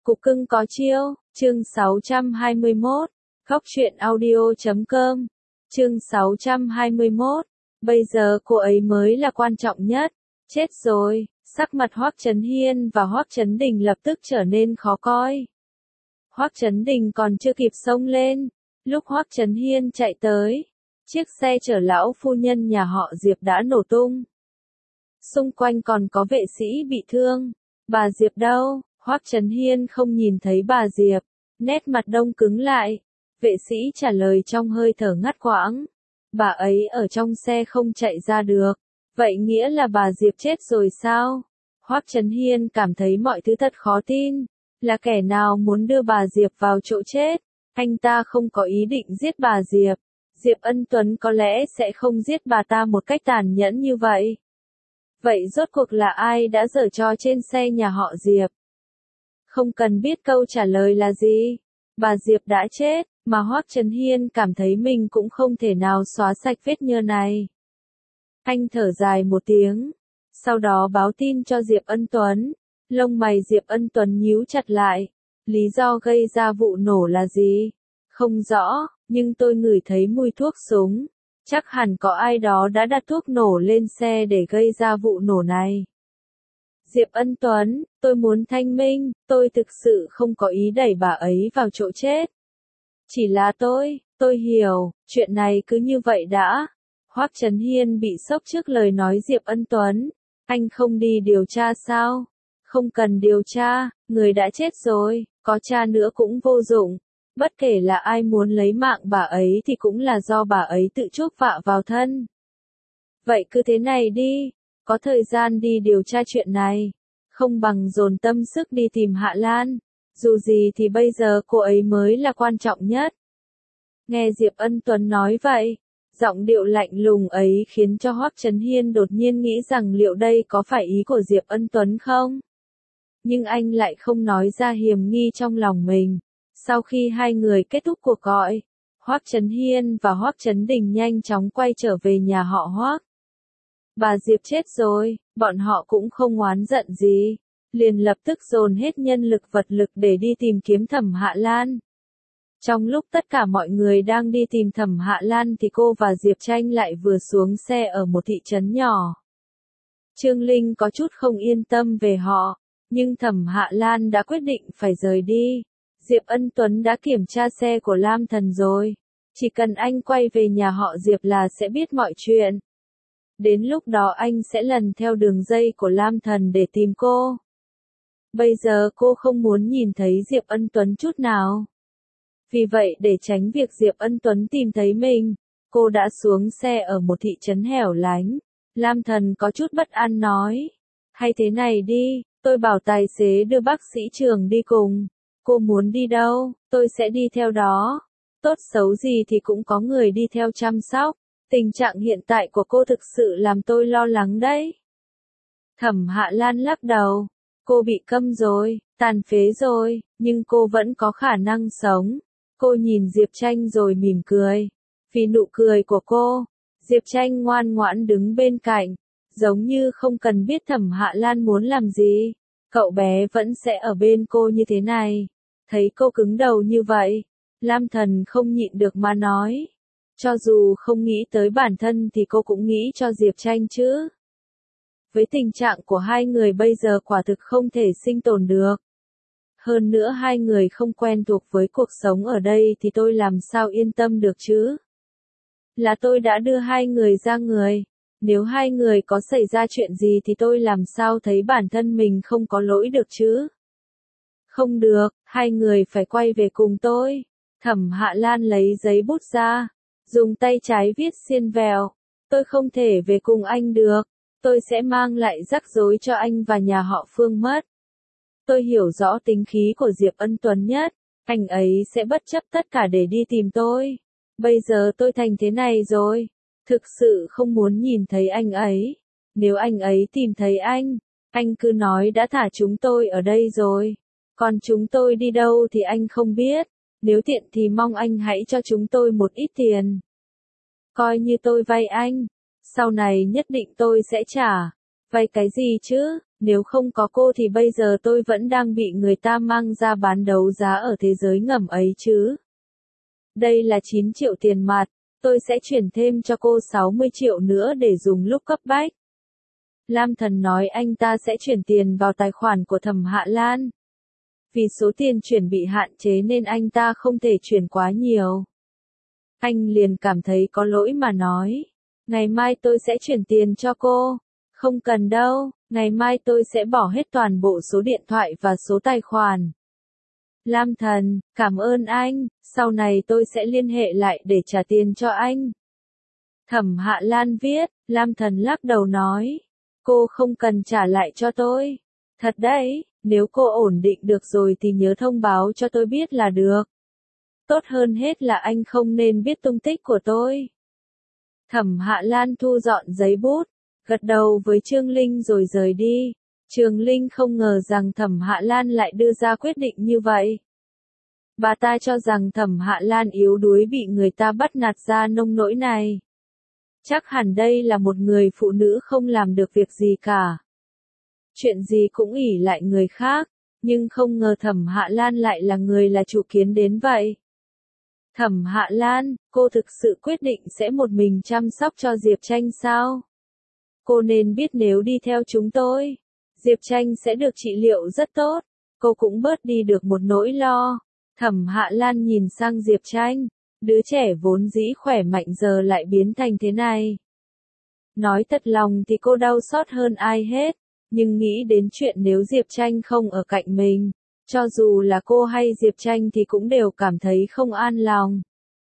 Cục cưng có chiêu, chương 621, Góc truyện audio.com, chương 621, bây giờ cô ấy mới là quan trọng nhất, chết rồi, sắc mặt Hoắc Chấn Hiên và Hoắc Chấn Đình lập tức trở nên khó coi. Hoắc Chấn Đình còn chưa kịp xông lên, lúc Hoắc Chấn Hiên chạy tới, chiếc xe chở lão phu nhân nhà họ Diệp đã nổ tung. Xung quanh còn có vệ sĩ bị thương, bà Diệp đâu? Hoắc Chấn Hiên không nhìn thấy bà Diệp, nét mặt đông cứng lại, vệ sĩ trả lời trong hơi thở ngắt quãng. Bà ấy ở trong xe không chạy ra được, vậy nghĩa là bà Diệp chết rồi sao? Hoắc Chấn Hiên cảm thấy mọi thứ thật khó tin, là kẻ nào muốn đưa bà Diệp vào chỗ chết, anh ta không có ý định giết bà Diệp, Diệp Ân Tuấn có lẽ sẽ không giết bà ta một cách tàn nhẫn như vậy. Vậy rốt cuộc là ai đã giở trò trên xe nhà họ Diệp? Không cần biết câu trả lời là gì, bà Diệp đã chết, mà Hoắc Chấn Hiên cảm thấy mình cũng không thể nào xóa sạch vết nhơ này. Anh thở dài một tiếng, sau đó báo tin cho Diệp Ân Tuấn, lông mày Diệp Ân Tuấn nhíu chặt lại, lý do gây ra vụ nổ là gì? Không rõ, nhưng tôi ngửi thấy mùi thuốc súng, chắc hẳn có ai đó đã đặt thuốc nổ lên xe để gây ra vụ nổ này. Diệp Ân Tuấn, tôi muốn thanh minh, tôi thực sự không có ý đẩy bà ấy vào chỗ chết. Chỉ là tôi hiểu, chuyện này cứ như vậy đã. Hoắc Chấn Hiên bị sốc trước lời nói Diệp Ân Tuấn. Anh không đi điều tra sao? Không cần điều tra, người đã chết rồi, có tra nữa cũng vô dụng. Bất kể là ai muốn lấy mạng bà ấy thì cũng là do bà ấy tự chuốc vạ vào thân. Vậy cứ thế này đi, có thời gian đi điều tra chuyện này, không bằng dồn tâm sức đi tìm Hạ Lan, dù gì thì bây giờ cô ấy mới là quan trọng nhất. Nghe Diệp Ân Tuấn nói vậy, giọng điệu lạnh lùng ấy khiến cho Hoắc Chấn Hiên đột nhiên nghĩ rằng liệu đây có phải ý của Diệp Ân Tuấn không? Nhưng anh lại không nói ra hiềm nghi trong lòng mình. Sau khi hai người kết thúc cuộc gọi, Hoắc Chấn Hiên và Hoắc Chấn Đình nhanh chóng quay trở về nhà họ Hoắc. Bà Diệp chết rồi, bọn họ cũng không oán giận gì, liền lập tức dồn hết nhân lực vật lực để đi tìm kiếm Thẩm Hạ Lan. Trong lúc tất cả mọi người đang đi tìm Thẩm Hạ Lan thì cô và Diệp Tranh lại vừa xuống xe ở một thị trấn nhỏ. Trương Linh có chút không yên tâm về họ, nhưng Thẩm Hạ Lan đã quyết định phải rời đi. Diệp Ân Tuấn đã kiểm tra xe của Lam Thần rồi, chỉ cần anh quay về nhà họ Diệp là sẽ biết mọi chuyện. Đến lúc đó anh sẽ lần theo đường dây của Lam Thần để tìm cô. Bây giờ cô không muốn nhìn thấy Diệp Ân Tuấn chút nào. Vì vậy để tránh việc Diệp Ân Tuấn tìm thấy mình, cô đã xuống xe ở một thị trấn hẻo lánh. Lam Thần có chút bất an nói, hay thế này đi, tôi bảo tài xế đưa bác sĩ Trường đi cùng. Cô muốn đi đâu, tôi sẽ đi theo đó. Tốt xấu gì thì cũng có người đi theo chăm sóc. Tình trạng hiện tại của cô thực sự làm tôi lo lắng đấy. Thẩm Hạ Lan lắc đầu. Cô bị câm rồi, tàn phế rồi, nhưng cô vẫn có khả năng sống. Cô nhìn Diệp Tranh rồi mỉm cười. Vì nụ cười của cô, Diệp Tranh ngoan ngoãn đứng bên cạnh, giống như không cần biết Thẩm Hạ Lan muốn làm gì. Cậu bé vẫn sẽ ở bên cô như thế này. Thấy cô cứng đầu như vậy, Lam Thần không nhịn được mà nói. Cho dù không nghĩ tới bản thân thì cô cũng nghĩ cho Diệp Tranh chứ. Với tình trạng của hai người bây giờ quả thực không thể sinh tồn được. Hơn nữa hai người không quen thuộc với cuộc sống ở đây thì tôi làm sao yên tâm được chứ. Là tôi đã đưa hai người ra người. Nếu hai người có xảy ra chuyện gì thì tôi làm sao thấy bản thân mình không có lỗi được chứ. Không được, hai người phải quay về cùng tôi. Thẩm Hạ Lan lấy giấy bút ra, dùng tay trái viết xiên vẹo. Tôi không thể về cùng anh được. Tôi sẽ mang lại rắc rối cho anh và nhà họ Phương mất. Tôi hiểu rõ tính khí của Diệp Ân Tuấn nhất. Anh ấy sẽ bất chấp tất cả để đi tìm tôi. Bây giờ tôi thành thế này rồi. Thực sự không muốn nhìn thấy anh ấy. Nếu anh ấy tìm thấy anh cứ nói đã thả chúng tôi ở đây rồi. Còn chúng tôi đi đâu thì anh không biết. Nếu tiện thì mong anh hãy cho chúng tôi một ít tiền. Coi như tôi vay anh. Sau này nhất định tôi sẽ trả. Vay cái gì chứ? Nếu không có cô thì bây giờ tôi vẫn đang bị người ta mang ra bán đấu giá ở thế giới ngầm ấy chứ. Đây là 9 triệu tiền mặt, tôi sẽ chuyển thêm cho cô 60 triệu nữa để dùng lúc cấp bách. Lam Thần nói anh ta sẽ chuyển tiền vào tài khoản của Thẩm Hạ Lan. Vì số tiền chuyển bị hạn chế nên anh ta không thể chuyển quá nhiều. Anh liền cảm thấy có lỗi mà nói. Ngày mai tôi sẽ chuyển tiền cho cô. Không cần đâu, ngày mai tôi sẽ bỏ hết toàn bộ số điện thoại và số tài khoản. Lam Thần, cảm ơn anh, sau này tôi sẽ liên hệ lại để trả tiền cho anh. Thẩm Hạ Lan viết, Lam Thần lắc đầu nói. Cô không cần trả lại cho tôi. Thật đấy, nếu cô ổn định được rồi thì nhớ thông báo cho tôi biết là được. Tốt hơn hết là anh không nên biết tung tích của tôi. Thẩm Hạ Lan thu dọn giấy bút, gật đầu với Trương Linh rồi rời đi. Trương Linh không ngờ rằng Thẩm Hạ Lan lại đưa ra quyết định như vậy. Bà ta cho rằng Thẩm Hạ Lan yếu đuối bị người ta bắt nạt ra nông nỗi này. Chắc hẳn đây là một người phụ nữ không làm được việc gì cả. Chuyện gì cũng ỷ lại người khác, nhưng không ngờ Thẩm Hạ Lan lại là người là chủ kiến đến vậy. Thẩm Hạ Lan, cô thực sự quyết định sẽ một mình chăm sóc cho Diệp Tranh sao? Cô nên biết nếu đi theo chúng tôi, Diệp Tranh sẽ được trị liệu rất tốt, cô cũng bớt đi được một nỗi lo. Thẩm Hạ Lan nhìn sang Diệp Tranh, đứa trẻ vốn dĩ khỏe mạnh giờ lại biến thành thế này. Nói thật lòng thì cô đau xót hơn ai hết, nhưng nghĩ đến chuyện nếu Diệp Tranh không ở cạnh mình, cho dù là cô hay Diệp Tranh thì cũng đều cảm thấy không an lòng.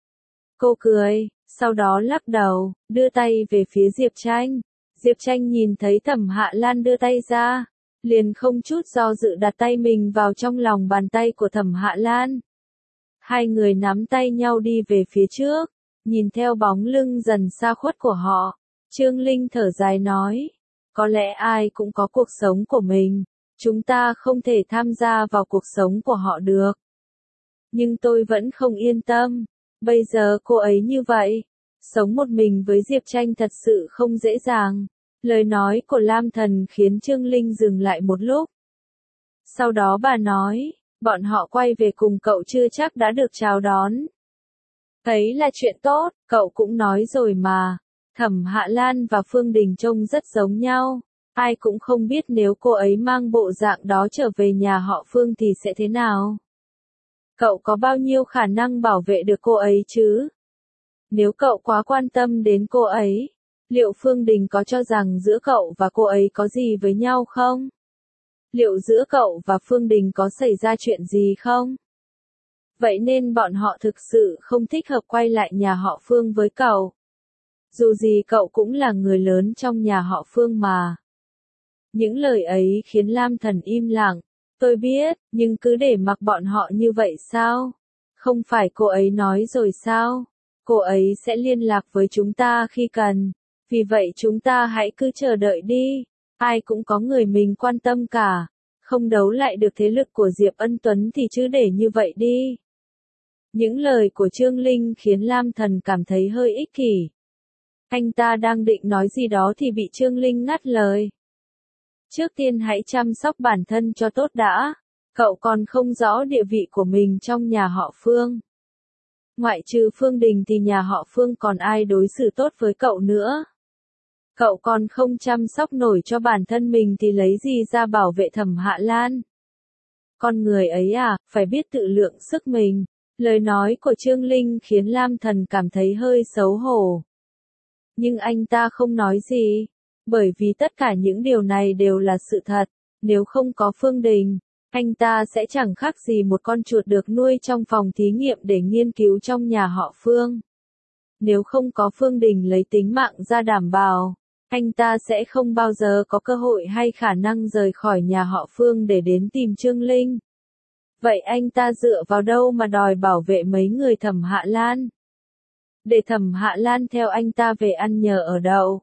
Cô cười, sau đó lắc đầu, đưa tay về phía Diệp Tranh. Diệp Tranh nhìn thấy Thẩm Hạ Lan đưa tay ra, liền không chút do dự đặt tay mình vào trong lòng bàn tay của Thẩm Hạ Lan. Hai người nắm tay nhau đi về phía trước, nhìn theo bóng lưng dần xa khuất của họ. Trương Linh thở dài nói, có lẽ ai cũng có cuộc sống của mình, chúng ta không thể tham gia vào cuộc sống của họ được. Nhưng tôi vẫn không yên tâm, bây giờ cô ấy như vậy, sống một mình với Diệp Tranh thật sự không dễ dàng. Lời nói của Lam Thần khiến Trương Linh dừng lại một lúc. Sau đó bà nói, bọn họ quay về cùng cậu chưa chắc đã được chào đón. Thấy là chuyện tốt, cậu cũng nói rồi mà. Thẩm Hạ Lan và Phương Đình trông rất giống nhau. Ai cũng không biết nếu cô ấy mang bộ dạng đó trở về nhà họ Phương thì sẽ thế nào. Cậu có bao nhiêu khả năng bảo vệ được cô ấy chứ? Nếu cậu quá quan tâm đến cô ấy, liệu Phương Đình có cho rằng giữa cậu và cô ấy có gì với nhau không? Liệu giữa cậu và Phương Đình có xảy ra chuyện gì không? Vậy nên bọn họ thực sự không thích hợp quay lại nhà họ Phương với cậu. Dù gì cậu cũng là người lớn trong nhà họ Phương mà. Những lời ấy khiến Lam Thần im lặng. Tôi biết, nhưng cứ để mặc bọn họ như vậy sao? Không phải cô ấy nói rồi sao? Cô ấy sẽ liên lạc với chúng ta khi cần. Vì vậy chúng ta hãy cứ chờ đợi đi. Ai cũng có người mình quan tâm cả. Không đấu lại được thế lực của Diệp Ân Tuấn thì chứ để như vậy đi. Những lời của Trương Linh khiến Lam Thần cảm thấy hơi ích kỷ. Anh ta đang định nói gì đó thì bị Trương Linh ngắt lời. Trước tiên hãy chăm sóc bản thân cho tốt đã. Cậu còn không rõ địa vị của mình trong nhà họ Phương. Ngoại trừ Phương Đình thì nhà họ Phương còn ai đối xử tốt với cậu nữa. Cậu còn không chăm sóc nổi cho bản thân mình thì lấy gì ra bảo vệ Thẩm Hạ Lan. Con người ấy à, phải biết tự lượng sức mình. Lời nói của Trương Linh khiến Lam Thần cảm thấy hơi xấu hổ. Nhưng anh ta không nói gì. Bởi vì tất cả những điều này đều là sự thật. Nếu không có Phương Đình, anh ta sẽ chẳng khác gì một con chuột được nuôi trong phòng thí nghiệm để nghiên cứu trong nhà họ Phương. Nếu không có Phương Đình lấy tính mạng ra đảm bảo, anh ta sẽ không bao giờ có cơ hội hay khả năng rời khỏi nhà họ Phương để đến tìm Trương Linh. Vậy anh ta dựa vào đâu mà đòi bảo vệ mấy người Thẩm Hạ Lan? Để Thẩm Hạ Lan theo anh ta về ăn nhờ ở đậu.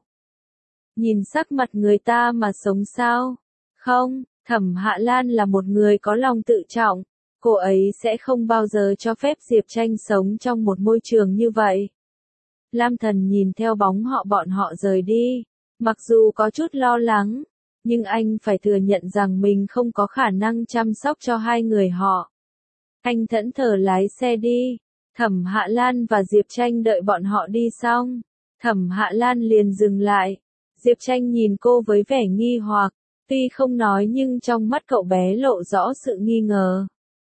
Nhìn sắc mặt người ta mà sống sao? Không, Thẩm Hạ Lan là một người có lòng tự trọng. Cô ấy sẽ không bao giờ cho phép Diệp Tranh sống trong một môi trường như vậy. Lam Thần nhìn theo bóng bọn họ rời đi. Mặc dù có chút lo lắng, Nhưng anh phải thừa nhận rằng mình không có khả năng chăm sóc cho hai người họ. Anh thẫn thờ lái xe đi. Thẩm Hạ Lan và Diệp Tranh đợi bọn họ đi xong. Thẩm Hạ Lan liền dừng lại. Diệp Tranh nhìn cô với vẻ nghi hoặc. Tuy không nói nhưng trong mắt cậu bé lộ rõ sự nghi ngờ.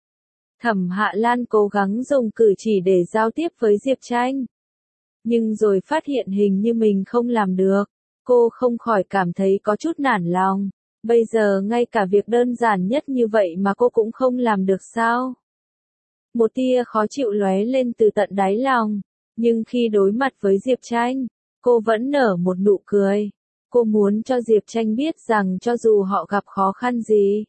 Thẩm Hạ Lan cố gắng dùng cử chỉ để giao tiếp với Diệp Tranh. Nhưng rồi phát hiện hình như mình không làm được. Cô không khỏi cảm thấy có chút nản lòng. Bây giờ ngay cả việc đơn giản nhất như vậy mà cô cũng không làm được sao? Một tia khó chịu lóe lên từ tận đáy lòng. Nhưng khi đối mặt với Diệp Tranh, cô vẫn nở một nụ cười. Cô muốn cho Diệp Tranh biết rằng cho dù họ gặp khó khăn gì,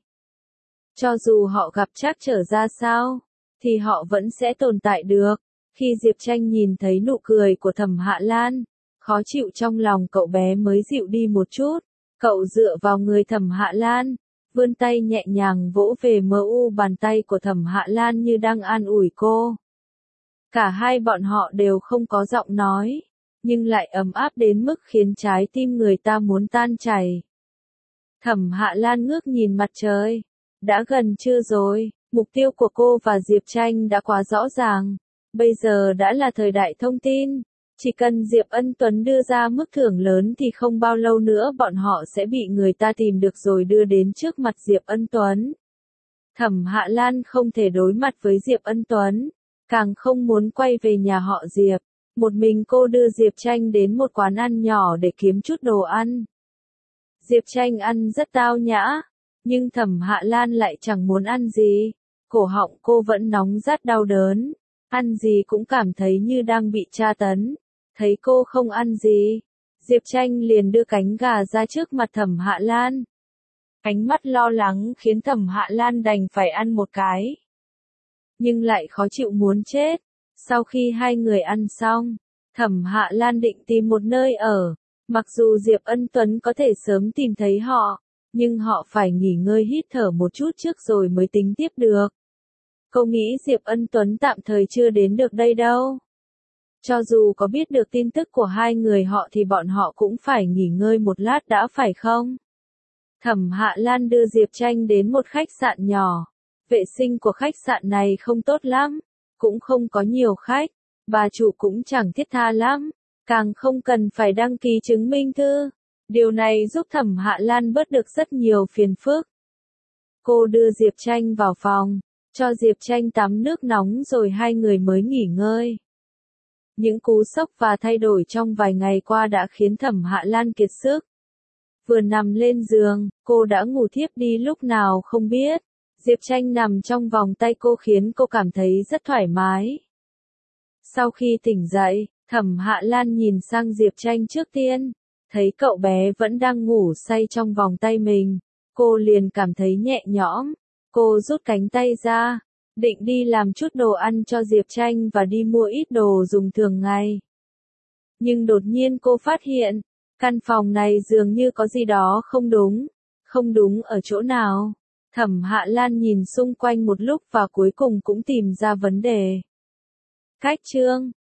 cho dù họ gặp trắc trở ra sao, thì họ vẫn sẽ tồn tại được. Khi Diệp Tranh nhìn thấy nụ cười của Thẩm Hạ Lan, khó chịu trong lòng cậu bé mới dịu đi một chút. Cậu dựa vào người Thẩm Hạ Lan, vươn tay nhẹ nhàng vỗ về bàn tay của Thẩm Hạ Lan như đang an ủi cô. Cả hai bọn họ đều không có giọng nói, nhưng lại ấm áp đến mức khiến trái tim người ta muốn tan chảy. Thẩm Hạ Lan ngước nhìn mặt trời. Đã gần trưa rồi, mục tiêu của cô và Diệp Tranh đã quá rõ ràng. Bây giờ đã là thời đại thông tin. Chỉ cần Diệp Ân Tuấn đưa ra mức thưởng lớn thì không bao lâu nữa bọn họ sẽ bị người ta tìm được rồi đưa đến trước mặt Diệp Ân Tuấn. Thẩm Hạ Lan không thể đối mặt với Diệp Ân Tuấn, càng không muốn quay về nhà họ Diệp. Một mình cô đưa Diệp Tranh đến một quán ăn nhỏ để kiếm chút đồ ăn. Diệp Tranh ăn rất tao nhã, nhưng Thẩm Hạ Lan lại chẳng muốn ăn gì. Cổ họng cô vẫn nóng rát đau đớn, ăn gì cũng cảm thấy như đang bị tra tấn. Thấy cô không ăn gì, Diệp Tranh liền đưa cánh gà ra trước mặt Thẩm Hạ Lan. Ánh mắt lo lắng khiến Thẩm Hạ Lan đành phải ăn một cái. Nhưng lại khó chịu muốn chết. Sau khi hai người ăn xong, Thẩm Hạ Lan định tìm một nơi ở. Mặc dù Diệp Ân Tuấn có thể sớm tìm thấy họ, nhưng họ phải nghỉ ngơi hít thở một chút trước rồi mới tính tiếp được. Cô nghĩ Diệp Ân Tuấn tạm thời chưa đến được đây đâu. Cho dù có biết được tin tức của hai người họ thì bọn họ cũng phải nghỉ ngơi một lát đã phải không? Thẩm Hạ Lan đưa Diệp Tranh đến một khách sạn nhỏ. Vệ sinh của khách sạn này không tốt lắm, cũng không có nhiều khách, bà chủ cũng chẳng thiết tha lắm, càng không cần phải đăng ký chứng minh thư. Điều này giúp Thẩm Hạ Lan bớt được rất nhiều phiền phức. Cô đưa Diệp Tranh vào phòng, cho Diệp Tranh tắm nước nóng rồi hai người mới nghỉ ngơi. Những cú sốc và thay đổi trong vài ngày qua đã khiến Thẩm Hạ Lan kiệt sức. Vừa nằm lên giường, cô đã ngủ thiếp đi lúc nào không biết. Diệp Tranh nằm trong vòng tay cô khiến cô cảm thấy rất thoải mái. Sau khi tỉnh dậy, Thẩm Hạ Lan nhìn sang Diệp Tranh trước tiên, thấy cậu bé vẫn đang ngủ say trong vòng tay mình. Cô liền cảm thấy nhẹ nhõm. Cô rút cánh tay ra, định đi làm chút đồ ăn cho Diệp Tranh và đi mua ít đồ dùng thường ngày. Nhưng đột nhiên cô phát hiện, căn phòng này dường như có gì đó không đúng. Không đúng ở chỗ nào? Thẩm Hạ Lan nhìn xung quanh một lúc và cuối cùng cũng tìm ra vấn đề. Cách chương